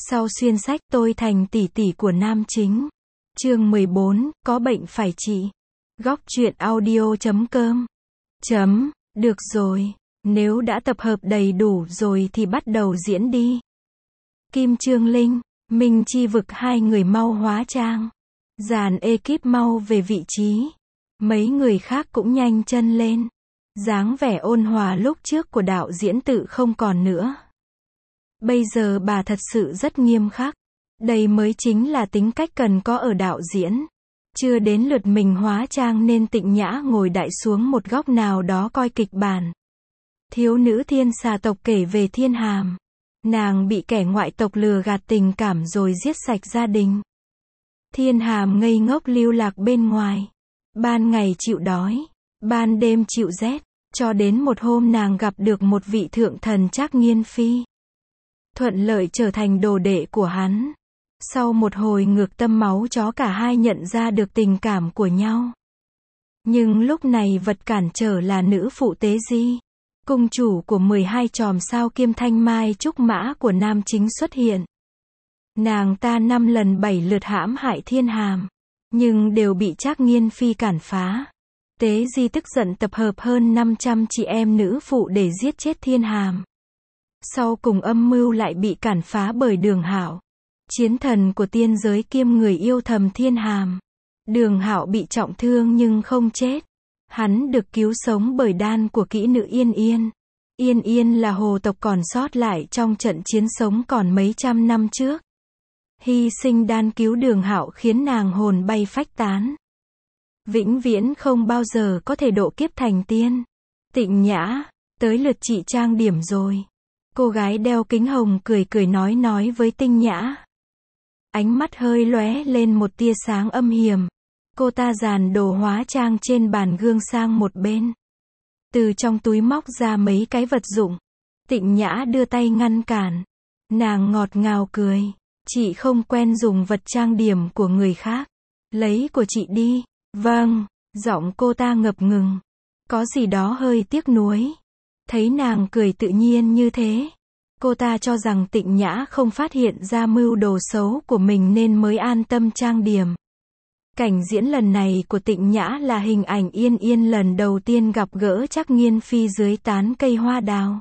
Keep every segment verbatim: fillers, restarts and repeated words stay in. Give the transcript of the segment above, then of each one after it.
Sau xuyên sách tôi thành tỷ tỷ của nam chính. Chương mười bốn, có bệnh phải trị. Góc truyện audio chấm com. Chấm, được rồi, nếu đã tập hợp đầy đủ rồi thì bắt đầu diễn đi. Kim Trương Linh, Minh Chi vực hai người mau hóa trang. Dàn ekip mau về vị trí. Mấy người khác cũng nhanh chân lên. Dáng vẻ ôn hòa lúc trước của đạo diễn tự không còn nữa. Bây giờ bà thật sự rất nghiêm khắc. Đây mới chính là tính cách cần có ở đạo diễn. Chưa đến lượt mình hóa trang nên Tịnh Nhã ngồi đại xuống một góc nào đó coi kịch bản. Thiếu nữ thiên xà tộc kể về Thiên Hàm. Nàng bị kẻ ngoại tộc lừa gạt tình cảm rồi giết sạch gia đình. Thiên Hàm ngây ngốc lưu lạc bên ngoài. Ban ngày chịu đói, ban đêm chịu rét, cho đến một hôm nàng gặp được một vị thượng thần Trác Nghiên Phi. Thuận lợi trở thành đồ đệ của hắn. Sau một hồi ngược tâm máu chó cả hai nhận ra được tình cảm của nhau. Nhưng lúc này vật cản trở là nữ phụ Tế Di. Cung chủ của mười hai chòm sao Kim Thanh Mai Trúc Mã của nam chính xuất hiện. Nàng ta năm lần bảy lượt hãm hại Thiên Hàm. Nhưng đều bị Trác Nghiên Phi cản phá. Tế Di tức giận tập hợp hơn năm trăm chị em nữ phụ để giết chết Thiên Hàm. Sau cùng âm mưu lại bị cản phá bởi Đường Hạo. Chiến thần của tiên giới kiêm người yêu thầm Thiên Hàm. Đường Hạo bị trọng thương nhưng không chết. Hắn được cứu sống bởi đan của kỹ nữ Yên Yên. Yên Yên là hồ tộc còn sót lại trong trận chiến sống còn mấy trăm năm trước. Hy sinh đan cứu Đường Hạo khiến nàng hồn bay phách tán. Vĩnh viễn không bao giờ có thể độ kiếp thành tiên. Tịnh Nhã, tới lượt chị trang điểm rồi. Cô gái đeo kính hồng cười cười nói nói với Tinh Nhã. Ánh mắt hơi lóe lên một tia sáng âm hiểm. Cô ta dàn đồ hóa trang trên bàn gương sang một bên. Từ trong túi móc ra mấy cái vật dụng. Tịnh Nhã đưa tay ngăn cản. Nàng ngọt ngào cười. Chị không quen dùng vật trang điểm của người khác. Lấy của chị đi. Vâng, giọng cô ta ngập ngừng. Có gì đó hơi tiếc nuối. Thấy nàng cười tự nhiên như thế. Cô ta cho rằng Tịnh Nhã không phát hiện ra mưu đồ xấu của mình nên mới an tâm trang điểm. Cảnh diễn lần này của Tịnh Nhã là hình ảnh Yên Yên lần đầu tiên gặp gỡ Trác Nghiên Phi dưới tán cây hoa đào.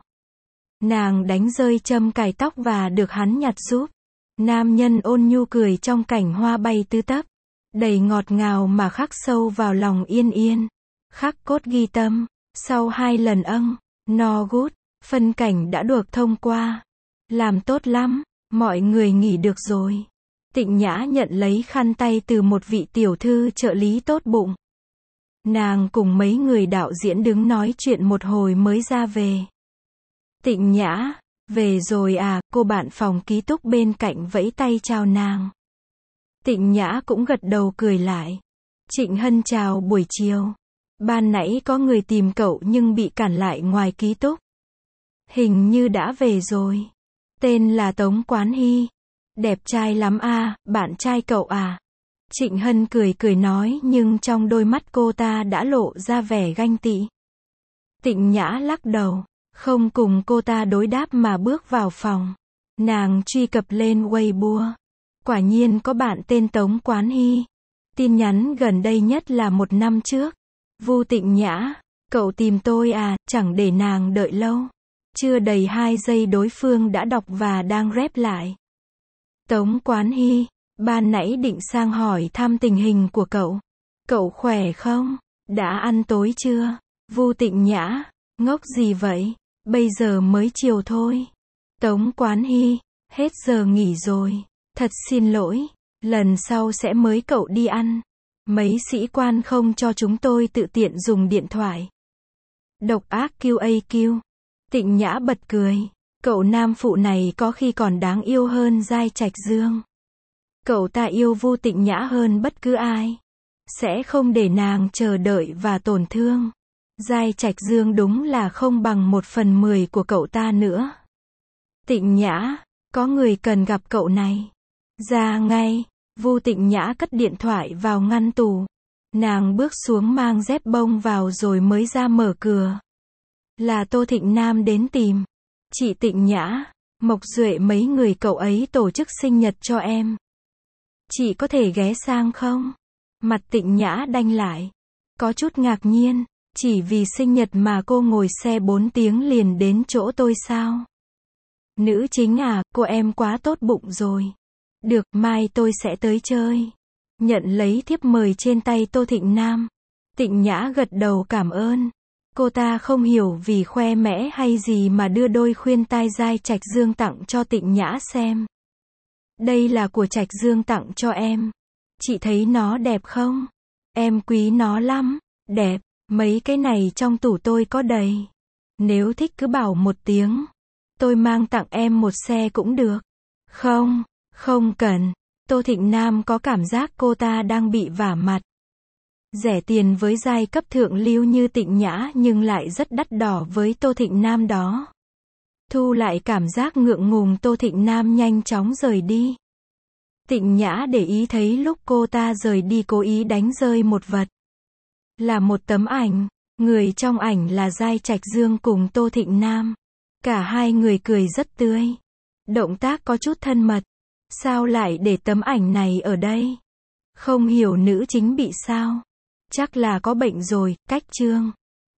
Nàng đánh rơi châm cài tóc và được hắn nhặt giúp. Nam nhân ôn nhu cười trong cảnh hoa bay tứ tấp. Đầy ngọt ngào mà khắc sâu vào lòng Yên Yên. Khắc cốt ghi tâm. Sau hai lần âng, no good, phân cảnh đã được thông qua. Làm tốt lắm, mọi người nghỉ được rồi. Tịnh Nhã nhận lấy khăn tay từ một vị tiểu thư trợ lý tốt bụng. Nàng cùng mấy người đạo diễn đứng nói chuyện một hồi mới ra về. Tịnh Nhã, về rồi à, cô bạn phòng ký túc bên cạnh vẫy tay chào nàng. Tịnh Nhã cũng gật đầu cười lại. Trịnh Hân chào buổi chiều. Ban nãy có người tìm cậu nhưng bị cản lại ngoài ký túc. Hình như đã về rồi. Tên là Tống Quán Hy. Đẹp trai lắm à, bạn trai cậu à. Trịnh Hân cười cười nói nhưng trong đôi mắt cô ta đã lộ ra vẻ ganh tị. Tịnh Nhã lắc đầu, không cùng cô ta đối đáp mà bước vào phòng. Nàng truy cập lên Weibo. Quả nhiên có bạn tên Tống Quán Hy. Tin nhắn gần đây nhất là một năm trước. Vu Tịnh Nhã, cậu tìm tôi à, chẳng để nàng đợi lâu. Chưa đầy hai giây đối phương đã đọc và đang rep lại. Tống Quán Hy, ban nãy định sang hỏi thăm tình hình của cậu. Cậu khỏe không? Đã ăn tối chưa? Vu Tịnh Nhã, ngốc gì vậy? Bây giờ mới chiều thôi. Tống Quán Hy, hết giờ nghỉ rồi. Thật xin lỗi, lần sau sẽ mới cậu đi ăn. Mấy sĩ quan không cho chúng tôi tự tiện dùng điện thoại. Độc ác quy a quy. Tịnh Nhã bật cười. Cậu nam phụ này có khi còn đáng yêu hơn Giai Trạch Dương. Cậu ta yêu Vu Tịnh Nhã hơn bất cứ ai. Sẽ không để nàng chờ đợi và tổn thương. Giai Trạch Dương đúng là không bằng một phần mười của cậu ta nữa. Tịnh Nhã, có người cần gặp cậu này. Ra ngay. Vu Tịnh Nhã cất điện thoại vào ngăn tủ. Nàng bước xuống mang dép bông vào rồi mới ra mở cửa. Là Tô Thịnh Nam đến tìm. Chị Tịnh Nhã, Mộc Duệ mấy người cậu ấy tổ chức sinh nhật cho em. Chị có thể ghé sang không? Mặt Tịnh Nhã đanh lại. Có chút ngạc nhiên. Chỉ vì sinh nhật mà cô ngồi xe bốn tiếng liền đến chỗ tôi sao? Nữ chính à, cô em quá tốt bụng rồi. Được, mai tôi sẽ tới chơi. Nhận lấy thiếp mời trên tay Tô Thịnh Nam. Tịnh Nhã gật đầu cảm ơn. Cô ta không hiểu vì khoe mẽ hay gì mà đưa đôi khuyên tai Giai Trạch Dương tặng cho Tịnh Nhã xem. Đây là của Trạch Dương tặng cho em. Chị thấy nó đẹp không? Em quý nó lắm. Đẹp, mấy cái này trong tủ tôi có đầy. Nếu thích cứ bảo một tiếng. Tôi mang tặng em một xe cũng được. Không, không cần. Tô Thịnh Nam có cảm giác cô ta đang bị vả mặt. Rẻ tiền với giai cấp thượng lưu như Tịnh Nhã nhưng lại rất đắt đỏ với Tô Thịnh Nam đó. Thu lại cảm giác ngượng ngùng, Tô Thịnh Nam nhanh chóng rời đi. Tịnh Nhã để ý thấy lúc cô ta rời đi cố ý đánh rơi một vật. Là một tấm ảnh. Người trong ảnh là Giai Trạch Dương cùng Tô Thịnh Nam. Cả hai người cười rất tươi. Động tác có chút thân mật. Sao lại để tấm ảnh này ở đây? Không hiểu nữ chính bị sao? Chắc là có bệnh rồi, cách chương.